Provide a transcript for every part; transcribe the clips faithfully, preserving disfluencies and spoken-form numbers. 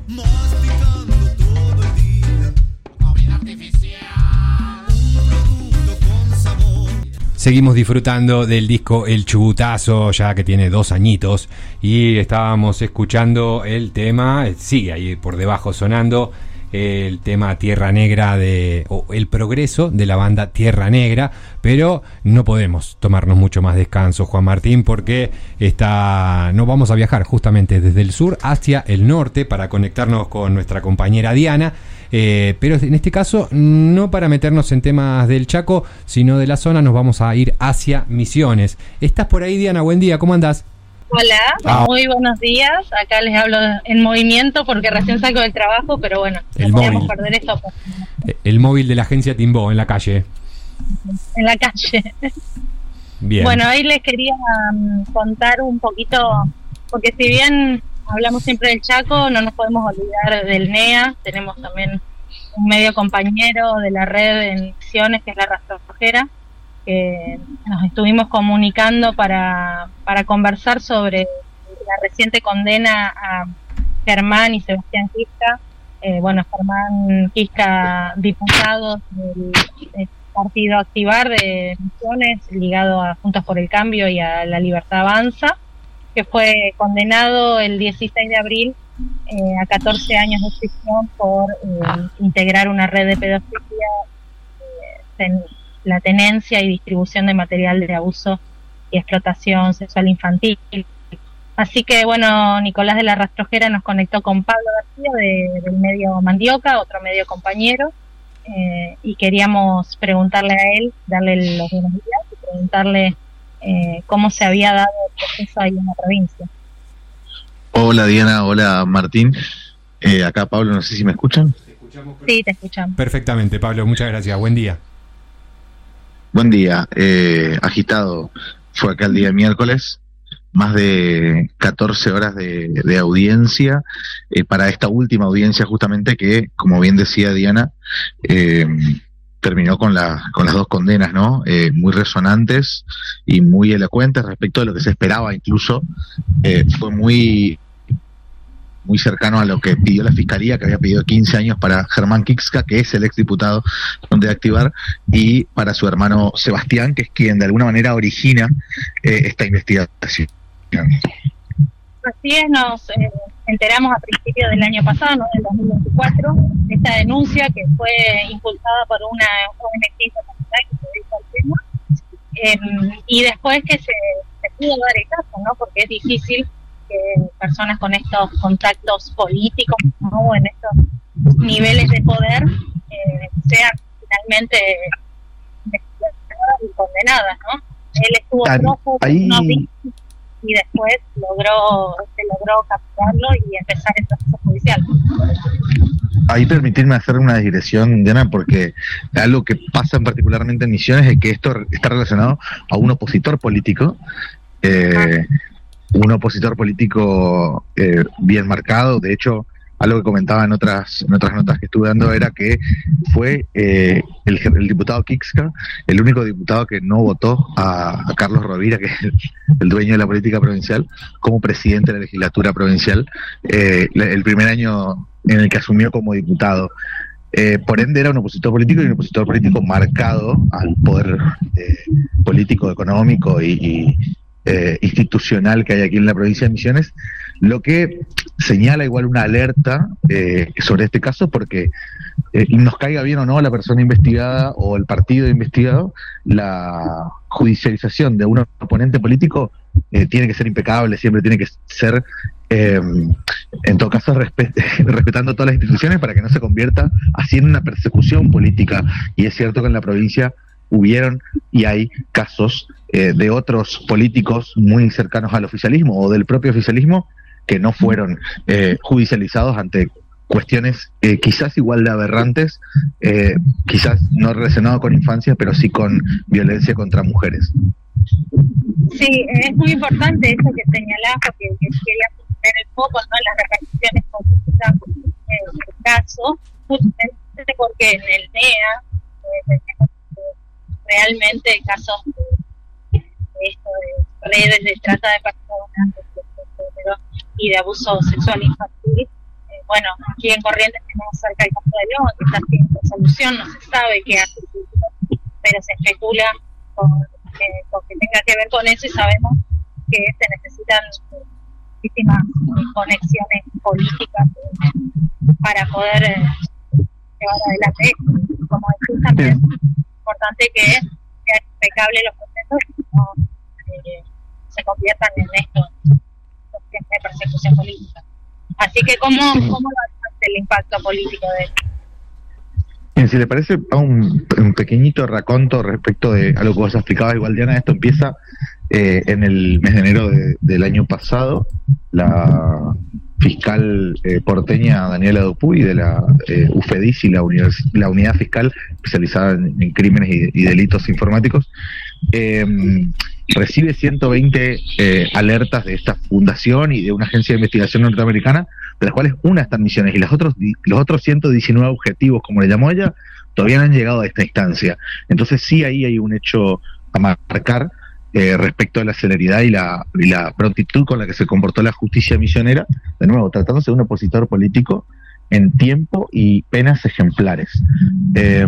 masticando todo el día. Comida artificial, un producto con sabor. Seguimos disfrutando del disco El Chubutazo, ya que tiene dos añitos, y estábamos escuchando el tema, sigue ahí por debajo sonando, el tema Tierra Negra de o El Progreso de la banda Tierra Negra, pero no podemos tomarnos mucho más descanso, Juan Martín, porque está no vamos a viajar justamente desde el sur hacia el norte para conectarnos con nuestra compañera Diana, eh, pero en este caso no para meternos en temas del Chaco, sino de la zona. Nos vamos a ir hacia Misiones. ¿Estás por ahí, Diana? Buen día, ¿cómo andás? Hola, ah. muy buenos días. Acá les hablo en movimiento porque recién salgo del trabajo, pero bueno, el no podemos móvil. perder esto. El móvil de la agencia Timbó en la calle. En la calle. Bien. Bueno, hoy les quería um, contar un poquito, porque si bien hablamos siempre del Chaco, no nos podemos olvidar del N E A. Tenemos también un medio compañero de la red en Misiones, que es La Rastrojera, que nos estuvimos comunicando para, para conversar sobre la reciente condena a Germán y Sebastián Quisca. Eh, bueno, Germán Quisca, diputado del, del partido Activar de Misiones, ligado a Juntos por el Cambio y a La Libertad Avanza, que fue condenado el dieciséis de abril eh, a catorce años de prisión por eh, integrar una red de pedofilia, eh, ten, la tenencia y distribución de material de abuso y explotación sexual infantil. Así que bueno, Nicolás de la Rastrojera nos conectó con Pablo García de, del medio Mandioca, otro medio compañero, eh, y queríamos preguntarle a él, darle los buenos días y preguntarle eh, cómo se había dado el proceso ahí en la provincia. Hola Diana, hola Martín, eh, acá Pablo, no sé si me escuchan. Sí, te escuchamos. Perfectamente, Pablo, muchas gracias, buen día. Buen día, eh, agitado fue acá el día miércoles, más de catorce horas de, de audiencia, eh, para esta última audiencia justamente que, como bien decía Diana, eh, terminó con, la, con las dos condenas, ¿no? Eh, muy resonantes y muy elocuentes respecto de lo que se esperaba incluso, eh, fue muy... muy cercano a lo que pidió la Fiscalía, que había pedido quince años para Germán Quisca, que es el exdiputado de Activar, y para su hermano Sebastián, que es quien de alguna manera origina eh, esta investigación. Así es, nos eh, enteramos a principios del año pasado, ¿no? Del dos mil veinticuatro, de esta denuncia que fue impulsada por una O N G internacional que se dedica al tema, eh, y después que se, se pudo dar el caso, ¿no? Porque es difícil que personas con estos contactos políticos, ¿no? O en estos niveles de poder eh, sean finalmente investigadas y condenadas, ¿no? Él estuvo prófugo unos días y después logró se logró capturarlo y empezar el proceso judicial. Ahí permitirme hacer una digresión, Diana, porque algo que pasa particularmente en Misiones es que esto está relacionado a un opositor político, eh, ah. un opositor político eh, bien marcado. De hecho, algo que comentaba en otras en otras notas que estuve dando era que fue eh, el, el diputado Quisca el único diputado que no votó a, a Carlos Rovira, que es el, el dueño de la política provincial, como presidente de la legislatura provincial, eh, el primer año en el que asumió como diputado. Eh, por ende era un opositor político y un opositor político marcado al poder eh, político, económico y, y eh, institucional que hay aquí en la provincia de Misiones, lo que señala igual una alerta eh, sobre este caso, porque eh, nos caiga bien o no la persona investigada o el partido investigado, la judicialización de un oponente político eh, tiene que ser impecable, siempre tiene que ser eh, en todo caso respet respetando todas las instituciones para que no se convierta así en una persecución política. Y es cierto que en la provincia hubieron y hay casos eh, de otros políticos muy cercanos al oficialismo o del propio oficialismo que no fueron eh, judicializados ante cuestiones eh, quizás igual de aberrantes, eh, quizás no relacionado con infancia, pero sí con violencia contra mujeres. Sí, es muy importante eso que señalás, porque quería poner el foco, ¿no?, en las repercusiones políticas en el caso, justamente porque en el N E A eh, tenemos realmente casos de, de esto de redes de trata de personas, de, de, de, de, y de abuso sexual infantil, eh, bueno, aquí en Corrientes tenemos cerca el campo de León, que está sin resolución, no se sabe qué hace, pero se especula con, eh, con que tenga que ver con eso y sabemos que se necesitan muchísimas conexiones políticas eh, para poder eh, llevar adelante esto. Como decís, también es importante que sean impecables los procesos y no eh, se conviertan en esto de persecución política. Así que, ¿cómo, cómo va a ser el impacto político de esto? Bien, si le parece, hago un, un pequeñito raconto respecto de a lo que vos explicabas. Igual, Diana, esto empieza eh, en el mes de enero de, del año pasado. La fiscal eh, porteña Daniela Dupuy de la eh, UFEDIS y la, univers- la unidad fiscal especializada en, en crímenes y, y delitos informáticos eh, recibe ciento veinte eh, alertas de esta fundación y de una agencia de investigación norteamericana, de las cuales una está en Misiones y las otros, los otros ciento diecinueve objetivos, como le llamó ella, todavía no han llegado a esta instancia. Entonces sí, ahí hay un hecho a marcar eh, respecto a la celeridad y la, y la prontitud con la que se comportó la justicia misionera, de nuevo, tratándose de un opositor político en tiempo y penas ejemplares. Eh,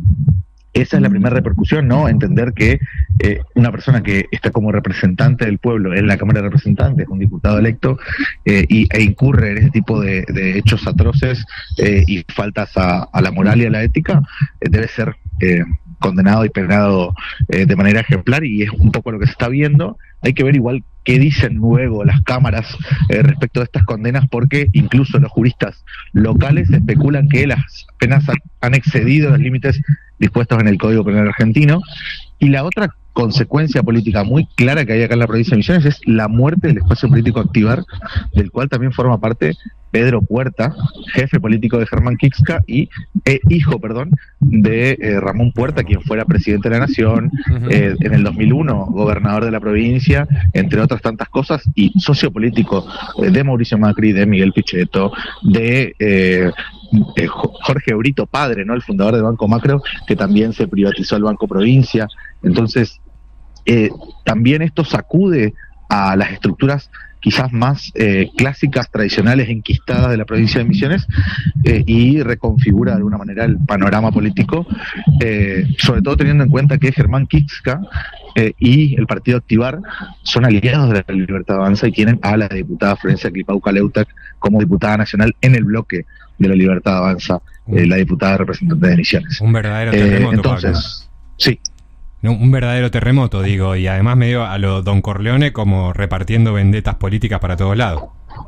Esa es la primera repercusión, ¿no? Entender que eh, una persona que está como representante del pueblo en la Cámara de Representantes, un diputado electo, eh, y, e incurre en ese tipo de, de hechos atroces eh, y faltas a, a la moral y a la ética, eh, debe ser eh, condenado y penado eh, de manera ejemplar, y es un poco lo que se está viendo. Hay que ver igual qué dicen luego las cámaras eh, respecto de estas condenas, porque incluso los juristas locales especulan que las penas han, han excedido los límites dispuestos en el Código Penal argentino. Y la otra consecuencia política muy clara que hay acá en la provincia de Misiones es la muerte del espacio político Activar, del cual también forma parte Pedro Puerta, jefe político de Germán Kixka y eh, hijo, perdón, de eh, Ramón Puerta, quien fuera presidente de la Nación, uh-huh. eh, en el dos mil uno gobernador de la provincia, entre otras tantas cosas, y socio político eh, de Mauricio Macri, de Miguel Pichetto, de eh, eh, Jorge Brito, padre, ¿no? El fundador del Banco Macro, que también se privatizó el Banco Provincia. Entonces, eh, también esto sacude a las estructuras quizás más eh, clásicas, tradicionales, enquistadas de la provincia de Misiones, eh, y reconfigura de alguna manera el panorama político, eh, sobre todo teniendo en cuenta que Germán Kixka eh, y el partido Activar son aliados de la Libertad Avanza y tienen a la diputada Florencia Clipauca Leutac como diputada nacional en el bloque de la Libertad Avanza, eh, la diputada representante de Misiones. Un verdadero terremoto, eh, entonces, Pablo. Sí. No, un verdadero terremoto, digo, y además medio a lo Don Corleone, como repartiendo vendetas políticas para todos lados.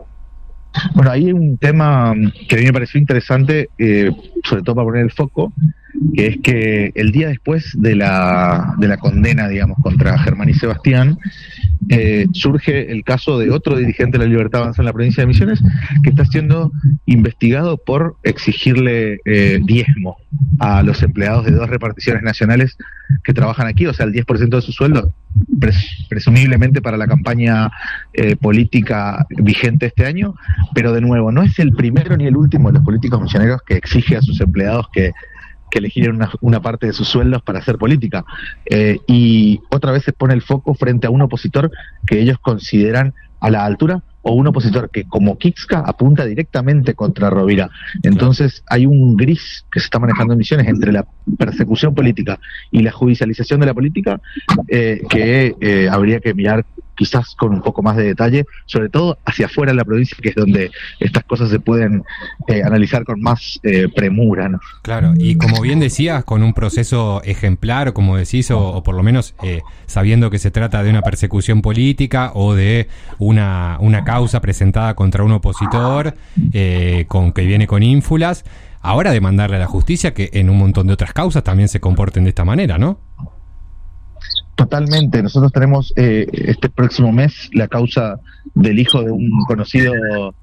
Bueno, ahí hay un tema que a mí me pareció interesante, eh, sobre todo para poner el foco, que es que el día después de la, de la condena, digamos, contra Germán y Sebastián, eh, surge el caso de otro dirigente de la Libertad Avanza en la provincia de Misiones, que está siendo investigado por exigirle eh, diezmo a los empleados de dos reparticiones nacionales que trabajan aquí, o sea, el diez por ciento de su sueldo, pres- presumiblemente para la campaña eh, política vigente este año. Pero de nuevo, no es el primero ni el último de los políticos misioneros que exige a sus empleados que que elegir una, una parte de sus sueldos para hacer política. Eh, y otra vez se pone el foco frente a un opositor que ellos consideran a la altura, o un opositor que, como Kixka, apunta directamente contra Rovira. Entonces hay un gris que se está manejando en Misiones entre la persecución política y la judicialización de la política, eh, que eh, habría que mirar quizás con un poco más de detalle, sobre todo hacia afuera de la provincia, que es donde estas cosas se pueden eh, analizar con más eh, premura, ¿no? Claro, y como bien decías, con un proceso ejemplar, como decís, o, o por lo menos eh, sabiendo que se trata de una persecución política o de una, una causa presentada contra un opositor eh, con que viene con ínfulas, ahora demandarle a la justicia que en un montón de otras causas también se comporten de esta manera, ¿no? Totalmente. Nosotros tenemos eh, este próximo mes la causa del hijo de un conocido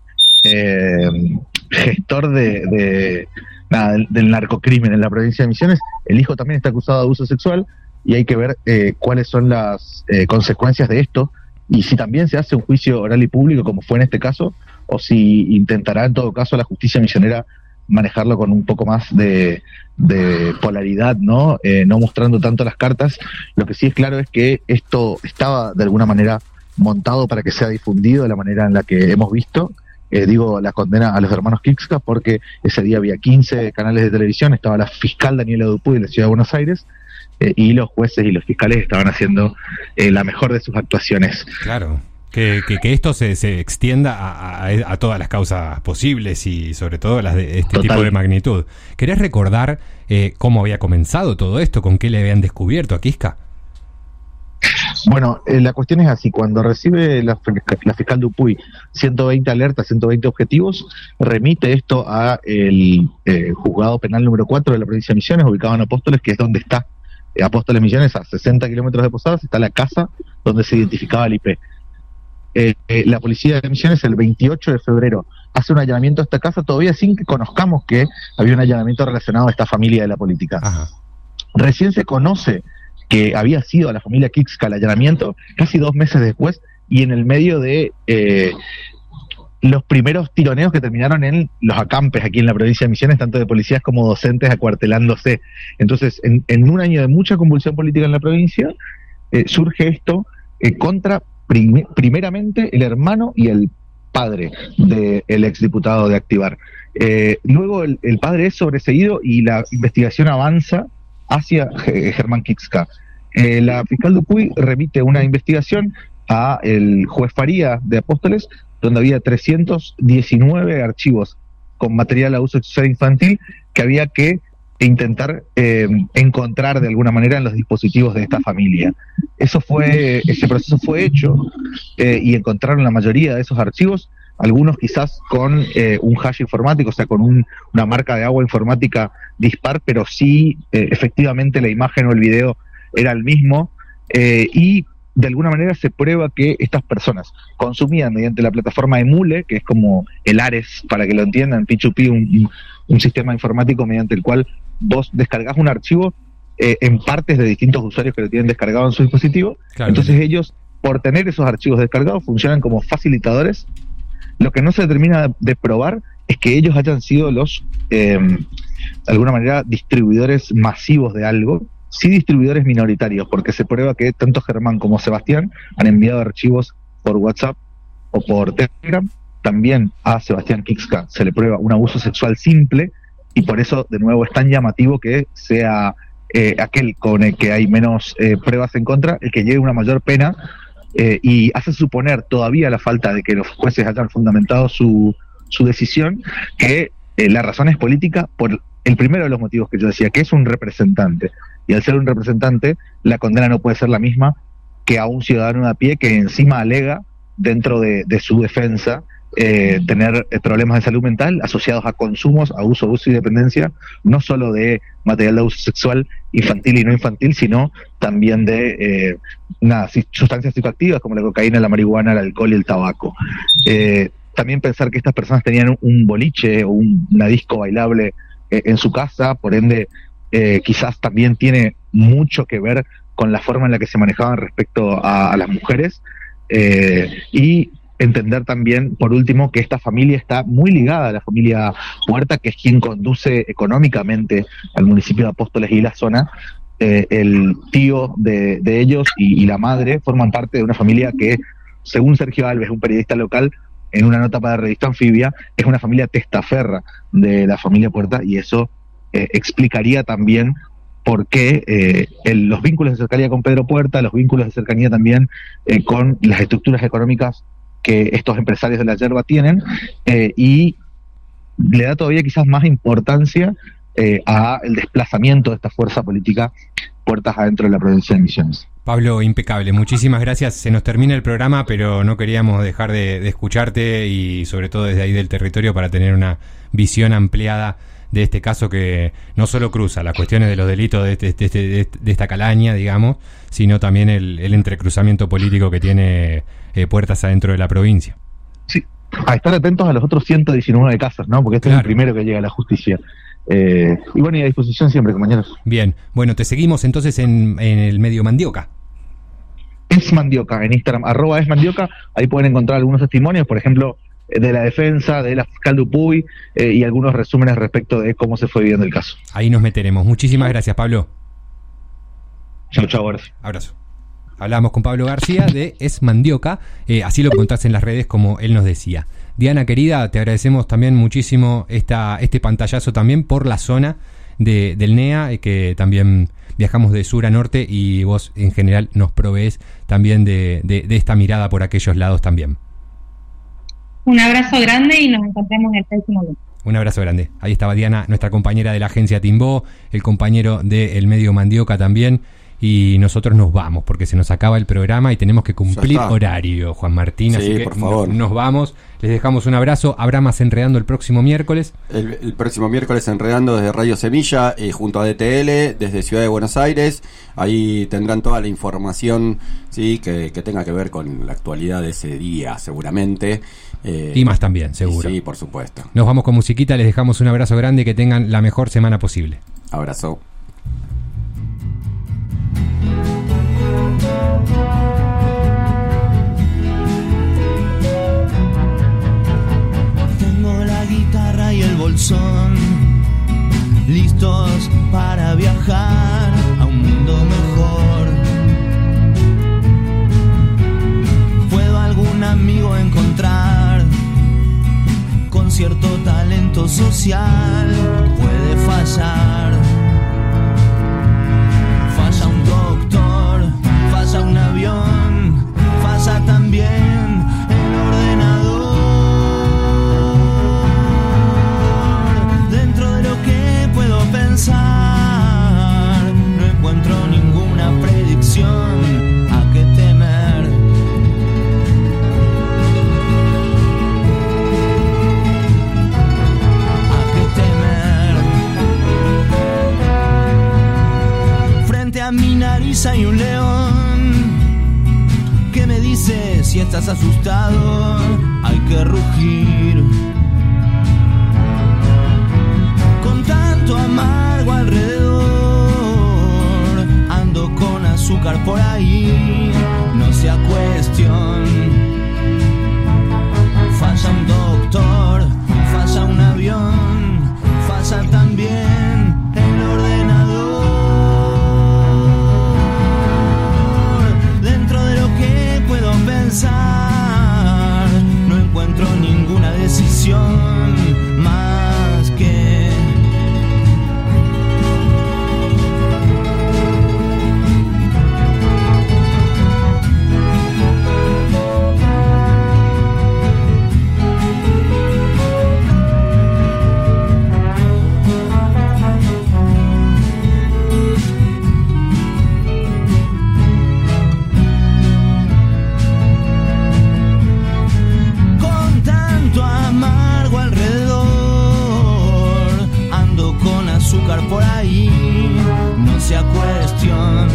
eh, gestor de, de nada, del, del narcocrimen en la provincia de Misiones. El hijo también está acusado de abuso sexual y hay que ver eh, cuáles son las eh, consecuencias de esto, y si también se hace un juicio oral y público como fue en este caso, o si intentará en todo caso la justicia misionera manejarlo con un poco más de, de polaridad, ¿no? Eh, no mostrando tanto las cartas. Lo que sí es claro es que esto estaba de alguna manera montado para que sea difundido de la manera en la que hemos visto, Eh, digo, la condena a los hermanos Kixka porque ese día había quince canales de televisión, estaba la fiscal Daniela Dupuy de la Ciudad de Buenos Aires, eh, y los jueces y los fiscales estaban haciendo eh, la mejor de sus actuaciones. Claro, que, que, que esto se, se extienda a, a, a todas las causas posibles y sobre todo las de este Total. tipo de magnitud. ¿Querés recordar eh, cómo había comenzado todo esto? ¿Con qué le habían descubierto a Kixka? Bueno, eh, la cuestión es así, cuando recibe la, la fiscal Dupuy ciento veinte alertas, ciento veinte objetivos, remite esto a el eh, juzgado penal número cuatro de la provincia de Misiones, ubicado en Apóstoles, que es donde está eh, Apóstoles Misiones, a sesenta kilómetros de Posadas, está la casa donde se identificaba el I P. Eh, eh, la policía de Misiones el veintiocho de febrero hace un allanamiento a esta casa, todavía sin que conozcamos que había un allanamiento relacionado a esta familia de la política. Ajá. Recién se conoce que había sido a la familia Kixka el allanamiento casi dos meses después, y en el medio de eh, los primeros tironeos que terminaron en los acampes aquí en la provincia de Misiones, tanto de policías como docentes acuartelándose. Entonces, en, en un año de mucha convulsión política en la provincia, eh, surge esto eh, contra prim primeramente el hermano y el padre del exdiputado de Activar. Eh, luego el, el padre es sobreseído y la investigación avanza hacia Germán Kixka. Eh, la fiscal Dupuy remite una investigación a el juez Faría de Apóstoles, donde había trescientos diecinueve archivos con material a uso sexual infantil que había que intentar eh, encontrar de alguna manera en los dispositivos de esta familia. Eso fue, ese proceso fue hecho eh, y encontraron la mayoría de esos archivos, algunos quizás con eh, un hash informático, o sea, con un, una marca de agua informática dispar, pero sí eh, efectivamente la imagen o el video era el mismo, eh, y de alguna manera se prueba que estas personas consumían mediante la plataforma Emule, que es como el Ares, para que lo entiendan, P dos P, un, un sistema informático mediante el cual vos descargás un archivo eh, en partes de distintos usuarios que lo tienen descargado en su dispositivo. Claro. Entonces ellos, por tener esos archivos descargados, funcionan como facilitadores. Lo que no se termina de probar es que ellos hayan sido los, eh, de alguna manera, distribuidores masivos de algo, sí distribuidores minoritarios, porque se prueba que tanto Germán como Sebastián han enviado archivos por WhatsApp o por Telegram. También a Sebastián Kixka se le prueba un abuso sexual simple, y por eso, de nuevo, es tan llamativo que sea eh, aquel con el que hay menos eh, pruebas en contra el que lleve una mayor pena. Eh, y hace suponer todavía la falta de que los jueces hayan fundamentado su, su decisión, que eh, la razón es política por el primero de los motivos que yo decía, que es un representante, y al ser un representante la condena no puede ser la misma que a un ciudadano de a pie que encima alega dentro de, de su defensa eh, tener eh, problemas de salud mental asociados a consumos, abuso, abuso y dependencia, no solo de material de abuso sexual infantil y no infantil, sino también de eh, nada, sustancias psicoactivas como la cocaína, la marihuana, el alcohol y el tabaco. Eh, también pensar que estas personas tenían un boliche o un, una disco bailable eh, en su casa, por ende eh, quizás también tiene mucho que ver con la forma en la que se manejaban respecto a, a las mujeres, eh, y entender también, por último, que esta familia está muy ligada a la familia Puerta, que es quien conduce económicamente al municipio de Apóstoles y la zona. Eh, el tío de, de ellos y, y la madre forman parte de una familia que, según Sergio Alves, un periodista local, en una nota para la revista Anfibia, es una familia testaferra de la familia Puerta, y eso eh, explicaría también por qué eh, el, los vínculos de cercanía con Pedro Puerta, los vínculos de cercanía también eh, con las estructuras económicas que estos empresarios de la yerba tienen, eh, y le da todavía quizás más importancia eh, a el desplazamiento de esta fuerza política puertas adentro de la provincia de Misiones. Pablo, impecable, muchísimas gracias. Se nos termina el programa, pero no queríamos dejar de, de escucharte, y sobre todo desde ahí del territorio, para tener una visión ampliada de este caso que no solo cruza las cuestiones de los delitos de, este, de, este, de, de esta calaña, digamos, sino también el, el entrecruzamiento político que tiene eh, puertas adentro de la provincia. Sí, a estar atentos a los otros ciento diecinueve casos, ¿no? Porque este claro. es el primero que llega a la justicia. Eh, y bueno, y a disposición siempre, compañeros. Bien, bueno, te seguimos entonces en, en el medio Mandioca. Es Mandioca, en Instagram, arroba es Mandioca, ahí pueden encontrar algunos testimonios, por ejemplo, de la defensa, de la fiscal Dupuy, eh, y algunos resúmenes respecto de cómo se fue viviendo el caso. Ahí nos meteremos. Muchísimas gracias, Pablo. Chao, chao, gracias. Abrazo. Hablamos con Pablo García de Es Mandioca, eh, así lo encontrás en las redes como él nos decía. Diana querida, te agradecemos también muchísimo esta, este pantallazo también por la zona de, del N E A, que también viajamos de sur a norte y vos en general nos provees también de, de, de esta mirada por aquellos lados también. Un abrazo grande y nos encontramos el próximo lunes. Un abrazo grande. Ahí estaba Diana, nuestra compañera de la agencia Timbó, el compañero del medio Mandioca también. Y nosotros nos vamos porque se nos acaba el programa y tenemos que cumplir horario, Juan Martín. Sí, así que por favor. nos vamos. Les dejamos un abrazo. Habrá más Enredando el próximo miércoles. El, el próximo miércoles Enredando desde Radio Semilla, eh, junto a D T L, desde Ciudad de Buenos Aires. Ahí tendrán toda la información, sí, que, que tenga que ver con la actualidad de ese día, seguramente. Eh, y más también, seguro. Sí, por supuesto. Nos vamos con musiquita. Les dejamos un abrazo grande y que tengan la mejor semana posible. Abrazo. Tengo la guitarra y el bolsón listos para viajar a un mundo mejor. ¿Puedo algún amigo encontrar con cierto talento social? Puede fallar. Falla un doctor, falla un avión, falla también el ordenador. Dentro de lo que puedo pensar, no encuentro ninguna predicción a qué temer. A qué temer. Frente a mi nariz hay un león que me dice: si estás asustado hay que rugir. Con tanto amargo alrededor, ando con azúcar por ahí, no sea cuestión. Falla un doctor, falla un avión, falla también el ordenador. Dentro de lo que puedo pensar, no encuentro ninguna decisión más que con tanto amargo alrededor, ando con azúcar por ahí, no sea cuestión.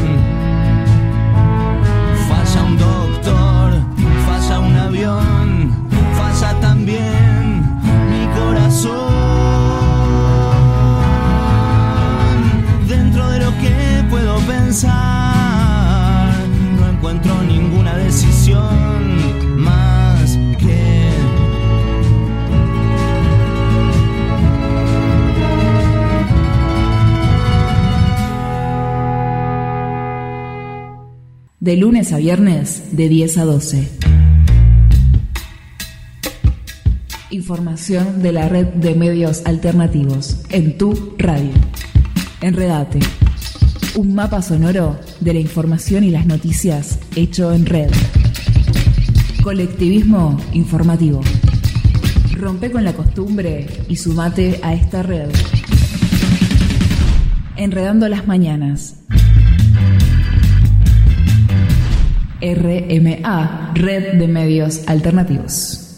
Falla un doctor, falla un avión, falla también mi corazón. Dentro de lo que puedo pensar, no encuentro ninguna decisión más que De lunes a viernes, de diez a doce. Información de la red de medios alternativos en tu radio. Enredate. Un mapa sonoro de la información y las noticias hecho en red. Colectivismo informativo. Rompe con la costumbre y sumate a esta red. Enredando las mañanas. R M A, Red de Medios Alternativos.